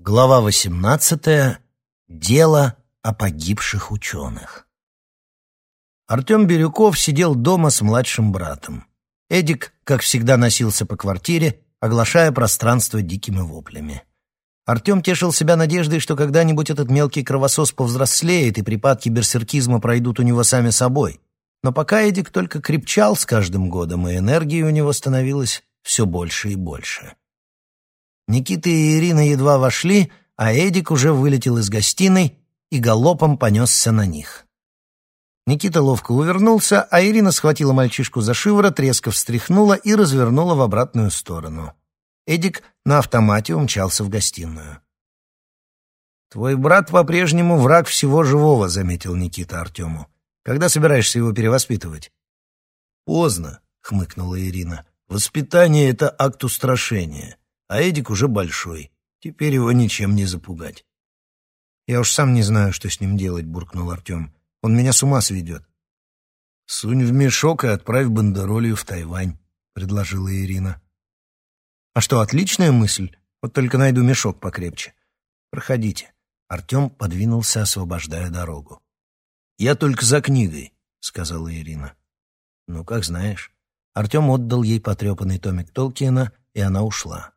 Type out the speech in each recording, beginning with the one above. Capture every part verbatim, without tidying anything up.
Глава восемнадцатая. Дело о погибших ученых. Артем Бирюков сидел дома с младшим братом. Эдик, как всегда, носился по квартире, оглашая пространство дикими воплями. Артем тешил себя надеждой, что когда-нибудь этот мелкий кровосос повзрослеет, и припадки берсеркизма пройдут у него сами собой. Но пока Эдик только крепчал с каждым годом, и энергии у него становилось все больше и больше. Никита и Ирина едва вошли, а Эдик уже вылетел из гостиной и галопом понесся на них. Никита ловко увернулся, а Ирина схватила мальчишку за шиворот, резко встряхнула и развернула в обратную сторону. Эдик на автомате умчался в гостиную. «Твой брат по-прежнему враг всего живого», — заметил Никита Артему. «Когда собираешься его перевоспитывать?» «Поздно», — хмыкнула Ирина. «Воспитание — это акт устрашения. А Эдик уже большой. Теперь его ничем не запугать». «Я уж сам не знаю, что с ним делать», — буркнул Артем. «Он меня с ума сведет». «Сунь в мешок и отправь бандеролью в Тайвань», — предложила Ирина. «А что, отличная мысль? Вот только найду мешок покрепче. Проходите». Артем подвинулся, освобождая дорогу. «Я только за книгой», — сказала Ирина. «Ну, как знаешь». Артем отдал ей потрепанный томик Толкиена, и она ушла.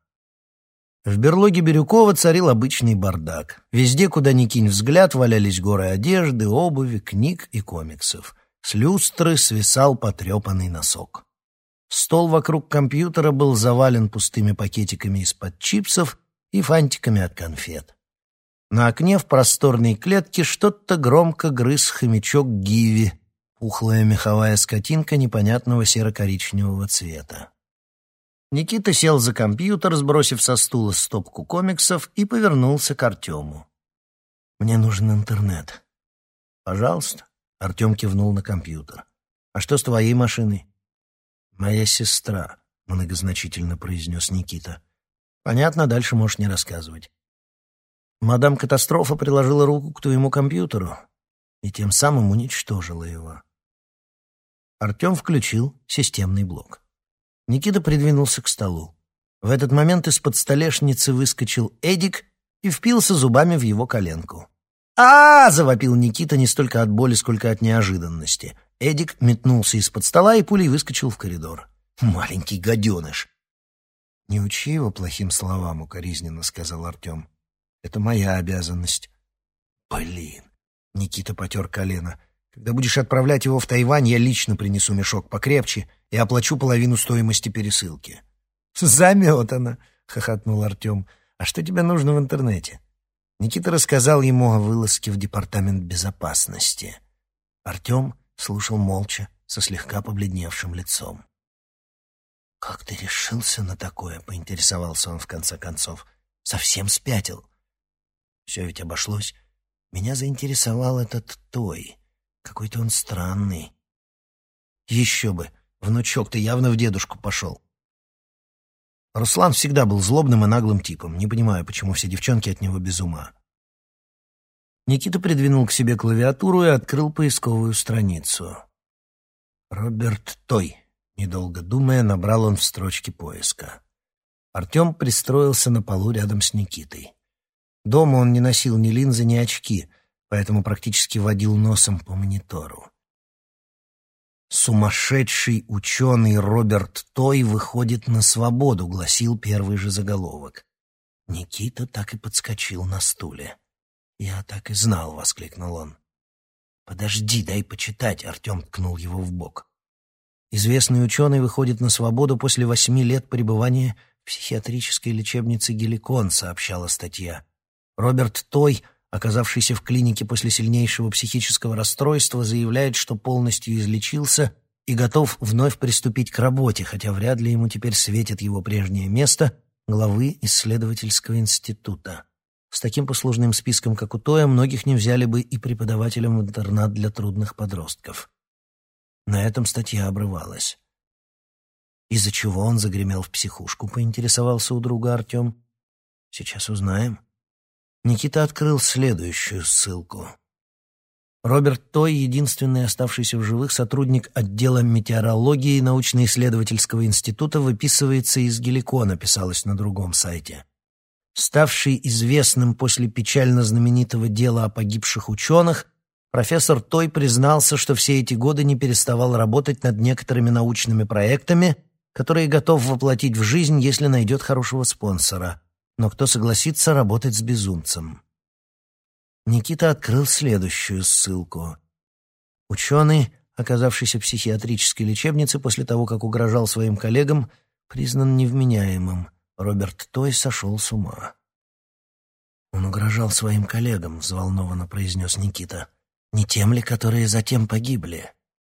В берлоге Бирюкова царил обычный бардак. Везде, куда ни кинь взгляд, валялись горы одежды, обуви, книг и комиксов. С люстры свисал потрепанный носок. Стол вокруг компьютера был завален пустыми пакетиками из-под чипсов и фантиками от конфет. На окне в просторной клетке что-то громко грыз хомячок Гиви, пухлая меховая скотинка непонятного серо-коричневого цвета. Никита сел за компьютер, сбросив со стула стопку комиксов, и повернулся к Артему. «Мне нужен интернет». «Пожалуйста», — Артем кивнул на компьютер. «А что с твоей машиной?» «Моя сестра», — многозначительно произнес Никита. «Понятно, дальше можешь не рассказывать». Мадам Катастрофа приложила руку к твоему компьютеру и тем самым уничтожила его. Артем включил системный блок. Никита придвинулся к столу. В этот момент из-под столешницы выскочил Эдик и впился зубами в его коленку. «А-а-а!» — завопил Никита не столько от боли, сколько от неожиданности. Эдик метнулся из-под стола и пулей выскочил в коридор. «Маленький гаденыш!» «Не учи его плохим словам», — укоризненно сказал Артем. «Это моя обязанность». «Блин!» — Никита потер колено. «Когда будешь отправлять его в Тайвань, я лично принесу мешок покрепче и оплачу половину стоимости пересылки». «Заметано!» — хохотнул Артем. «А что тебе нужно в интернете?» Никита рассказал ему о вылазке в департамент безопасности. Артем слушал молча, со слегка побледневшим лицом. «Как ты решился на такое?» — поинтересовался он в конце концов. «Совсем спятил?» «Все ведь обошлось. Меня заинтересовал этот Той. Какой-то он странный». «Еще бы! Внучок, ты явно в дедушку пошел». Руслан всегда был злобным и наглым типом. Не понимаю, почему все девчонки от него без ума. Никита придвинул к себе клавиатуру и открыл поисковую страницу. «Роберт Той», — недолго думая, набрал он в строчке поиска. Артем пристроился на полу рядом с Никитой. Дома он не носил ни линзы, ни очки, поэтому практически водил носом по монитору. «Сумасшедший ученый Роберт Той выходит на свободу», — гласил первый же заголовок. Никита так и подскочил на стуле. «Я так и знал», — воскликнул он. «Подожди, дай почитать», — Артем ткнул его в бок. «Известный ученый выходит на свободу после восьми лет пребывания в психиатрической лечебнице Геликон», — сообщала статья. Роберт Той, оказавшийся в клинике после сильнейшего психического расстройства, заявляет, что полностью излечился и готов вновь приступить к работе, хотя вряд ли ему теперь светит его прежнее место главы исследовательского института. С таким послужным списком, как у Тоя, многих не взяли бы и преподавателем в интернат для трудных подростков. На этом статья обрывалась. «Из-за чего он загремел в психушку?» — поинтересовался у друга Артем. «Сейчас узнаем». Никита открыл следующую ссылку. Роберт Той, единственный оставшийся в живых сотрудник отдела метеорологии научно-исследовательского института, выписывается из Геликона, писалось на другом сайте. Ставший известным после печально знаменитого дела о погибших ученых, профессор Той признался, что все эти годы не переставал работать над некоторыми научными проектами, которые готов воплотить в жизнь, если найдет хорошего спонсора. Но кто согласится работать с безумцем? Никита открыл следующую ссылку. Ученый, оказавшийся в психиатрической лечебнице после того, как угрожал своим коллегам, признан невменяемым. Роберт Той сошел с ума. «Он угрожал своим коллегам», — взволнованно произнес Никита. «Не тем ли, которые затем погибли?»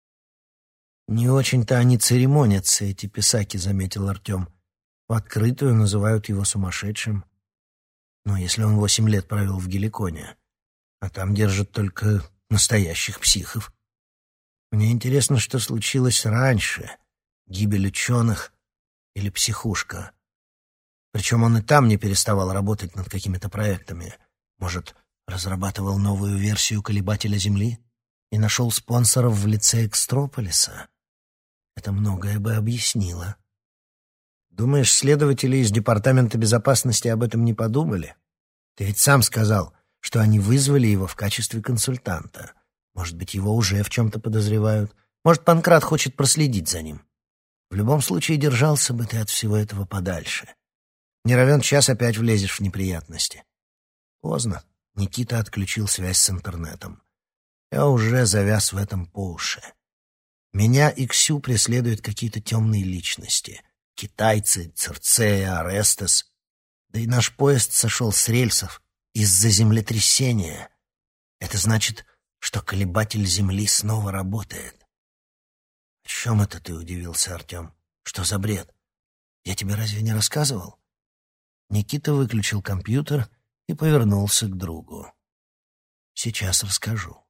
«Не очень-то они церемонятся, эти писаки», — заметил Артем. «В открытую называют его сумасшедшим. Но если он восемь лет провел в Геликоне, а там держат только настоящих психов. Мне интересно, что случилось раньше, гибель ученых или психушка. Причем он и там не переставал работать над какими-то проектами. Может, разрабатывал новую версию колебателя Земли и нашел спонсоров в лице Экстрополиса? Это многое бы объяснило. Думаешь, следователи из Департамента безопасности об этом не подумали? Ты ведь сам сказал, что они вызвали его в качестве консультанта. Может быть, его уже в чем-то подозревают. Может, Панкрат хочет проследить за ним. В любом случае, держался бы ты от всего этого подальше. Не равен час опять влезешь в неприятности. Поздно. Никита отключил связь с интернетом. Я уже завяз в этом по уши. Меня и Ксю преследуют какие-то темные личности. Китайцы, Цирцея, Арестес. Да и наш поезд сошел с рельсов из-за землетрясения. Это значит, что колебатель Земли снова работает. — О чем это ты удивился, Артем? Что за бред? Я тебе разве не рассказывал? Никита выключил компьютер и повернулся к другу. Сейчас расскажу.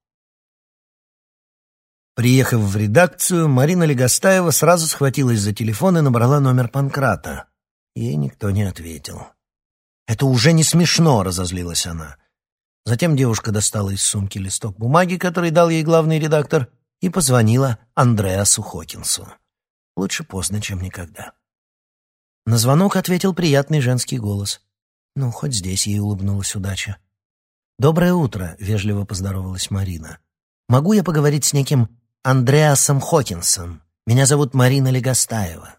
Приехав в редакцию, Марина Легостаева сразу схватилась за телефон и набрала номер Панкрата. Ей никто не ответил. «Это уже не смешно», — разозлилась она. Затем девушка достала из сумки листок бумаги, который дал ей главный редактор, и позвонила Андреасу Хокинсу. Лучше поздно, чем никогда. На звонок ответил приятный женский голос. Ну, хоть здесь ей улыбнулась удача. «Доброе утро», — вежливо поздоровалась Марина. «Могу я поговорить с неким Андреасом Хокинсом? Меня зовут Марина Легостаева».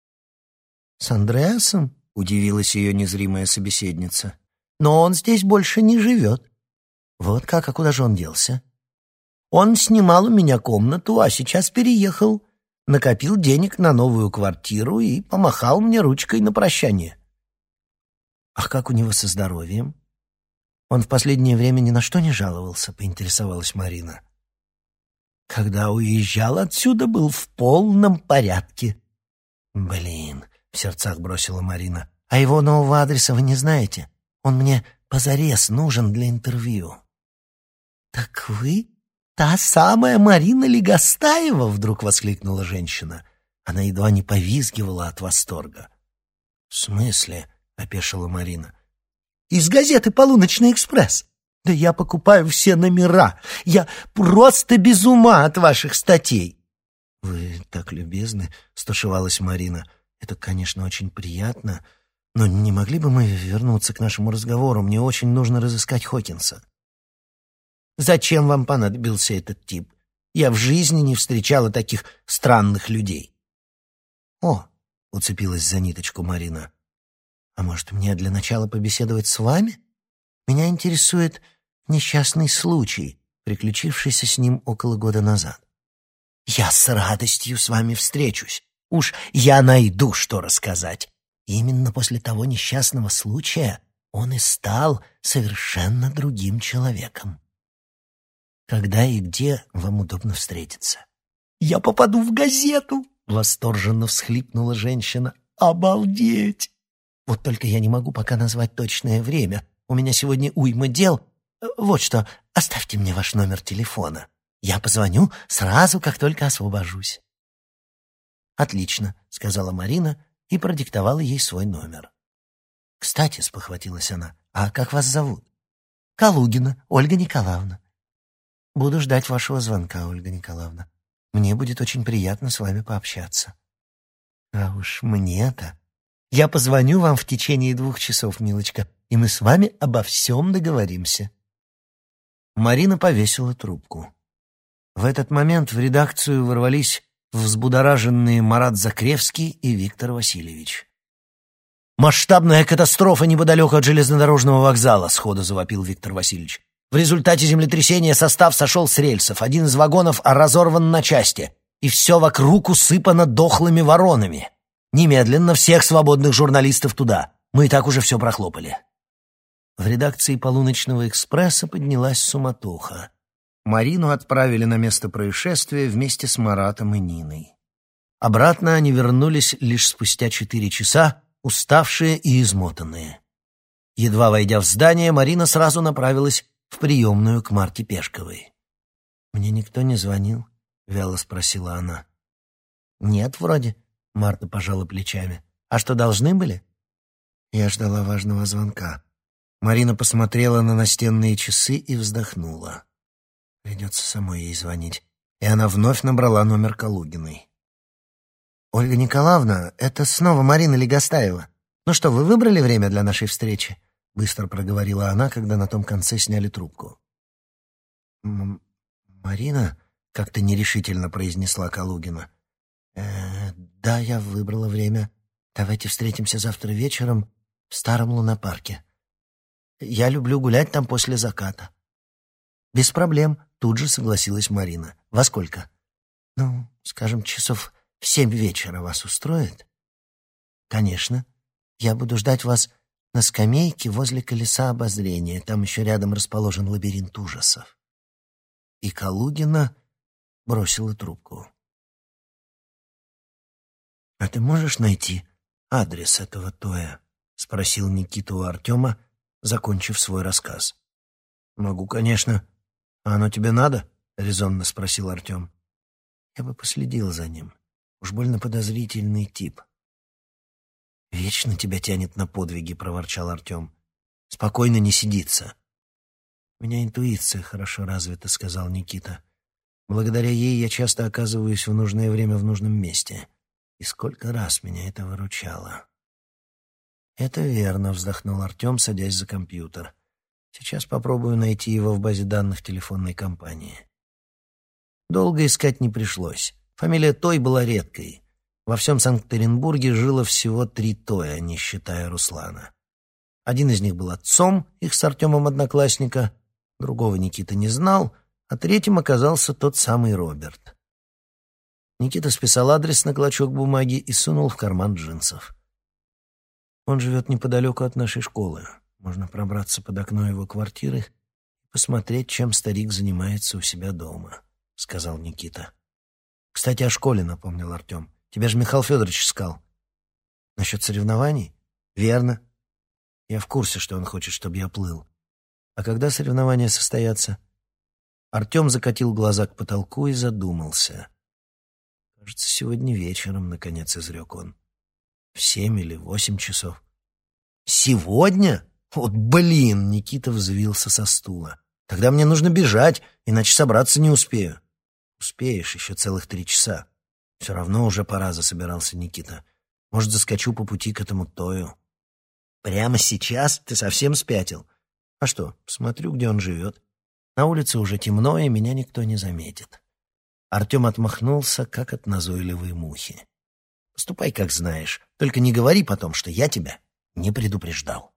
«С Андреасом?» — удивилась ее незримая собеседница. «Но он здесь больше не живет». «Вот как? А куда же он делся?» «Он снимал у меня комнату, а сейчас переехал. Накопил денег на новую квартиру и помахал мне ручкой на прощание». «А как у него со здоровьем?» «Он в последнее время ни на что не жаловался», — поинтересовалась Марина. «Когда уезжал отсюда, был в полном порядке». «Блин», — в сердцах бросила Марина, — «а его нового адреса вы не знаете? Он мне позарез нужен для интервью». «Так вы та самая Марина Легостаева?» — вдруг воскликнула женщина. Она едва не повизгивала от восторга. «В смысле?» — опешила Марина. «Из газеты «Полуночный экспресс». Да я покупаю все номера. Я просто без ума от ваших статей». «Вы так любезны», — стушевалась Марина. «Это, конечно, очень приятно, но не могли бы мы вернуться к нашему разговору? Мне очень нужно разыскать Хокинса». «Зачем вам понадобился этот тип? Я в жизни не встречала таких странных людей». «О», — уцепилась за ниточку Марина, — «а может, мне для начала побеседовать с вами? Меня интересует несчастный случай, приключившийся с ним около года назад». «Я с радостью с вами встречусь. Уж я найду, что рассказать. Именно после того несчастного случая он и стал совершенно другим человеком». «Когда и где вам удобно встретиться?» «Я попаду в газету!» — восторженно всхлипнула женщина. «Обалдеть! Вот только я не могу пока назвать точное время. У меня сегодня уйма дел. Вот что, оставьте мне ваш номер телефона. Я позвоню сразу, как только освобожусь». «Отлично», — сказала Марина и продиктовала ей свой номер. «Кстати», — спохватилась она, — «а как вас зовут?» «Калугина Ольга Николаевна». «Буду ждать вашего звонка, Ольга Николаевна. Мне будет очень приятно с вами пообщаться». «А уж мне-то. Я позвоню вам в течение двух часов, милочка. и мы с вами обо всем договоримся». Марина повесила трубку. В этот момент в редакцию ворвались взбудораженные Марат Закревский и Виктор Васильевич. «Масштабная катастрофа неподалеку от железнодорожного вокзала», — сходу завопил Виктор Васильевич. «В результате землетрясения состав сошел с рельсов, один из вагонов разорван на части, и все вокруг усыпано дохлыми воронами. Немедленно всех свободных журналистов туда. Мы и так уже все прохлопали». В редакции «Полуночного экспресса» поднялась суматоха. Марину отправили на место происшествия вместе с Маратом и Ниной. Обратно они вернулись лишь спустя четыре часа, уставшие и измотанные. Едва войдя в здание, Марина сразу направилась в приемную к Марте Пешковой. «Мне никто не звонил?» — вяло спросила она. «Нет, вроде», — Марта пожала плечами. «А что, должны были?» Я ждала важного звонка. Марина посмотрела на настенные часы и вздохнула. Придется самой ей звонить. И она вновь набрала номер Калугиной. «Ольга Николаевна, это снова Марина Легостаева. Ну что, вы выбрали время для нашей встречи?» Быстро проговорила она, когда на том конце сняли трубку. М «Марина?» — как-то нерешительно произнесла Калугина. «Э, «Да, я выбрала время. Давайте встретимся завтра вечером в старом лунопарке. Я люблю гулять там после заката». «Без проблем», — тут же согласилась Марина. «Во сколько?» «Ну, скажем, часов в семь вечера вас устроит?» «Конечно. Я буду ждать вас на скамейке возле колеса обозрения. Там еще рядом расположен лабиринт ужасов». И Калугина бросила трубку. «А ты можешь найти адрес этого Тоя?» — спросил Никита у Артема, закончив свой рассказ. «Могу, конечно. А оно тебе надо?» — резонно спросил Артем. «Я бы последил за ним. Уж больно подозрительный тип». «Вечно тебя тянет на подвиги», — проворчал Артем. «Спокойно не сидится». «У меня интуиция хорошо развита», — сказал Никита. «Благодаря ей я часто оказываюсь в нужное время в нужном месте. И сколько раз меня это выручало». «Это верно», — вздохнул Артем, садясь за компьютер. «Сейчас попробую найти его в базе данных телефонной компании». Долго искать не пришлось. Фамилия Той была редкой. Во всем Санкт-Петербурге жило всего три Тоя, не считая Руслана. Один из них был отцом их с Артемом одноклассника, другого Никита не знал, а третьим оказался тот самый Роберт. Никита списал адрес на клочок бумаги и сунул в карман джинсов. «Он живет неподалеку от нашей школы. Можно пробраться под окно его квартиры и посмотреть, чем старик занимается у себя дома», — сказал Никита. «Кстати, о школе», — напомнил Артем. «Тебя же Михаил Федорович искал». «Насчет соревнований?» «Верно. Я в курсе, что он хочет, чтобы я плыл. А когда соревнования состоятся?» Артем закатил глаза к потолку и задумался. «Кажется, сегодня вечером», — наконец изрек он. «В семь или восемь часов». «Сегодня? Вот блин!» — Никита взвился со стула. «Тогда мне нужно бежать, иначе собраться не успею». «Успеешь, еще целых три часа. Все равно уже пора», — засобирался Никита. «Может, заскочу по пути к этому Тою». «Прямо сейчас? Ты совсем спятил?» «А что, посмотрю, где он живет. На улице уже темно, и меня никто не заметит». Артем отмахнулся, как от назойливой мухи. «Поступай, как знаешь, только не говори потом, что я тебя не предупреждал».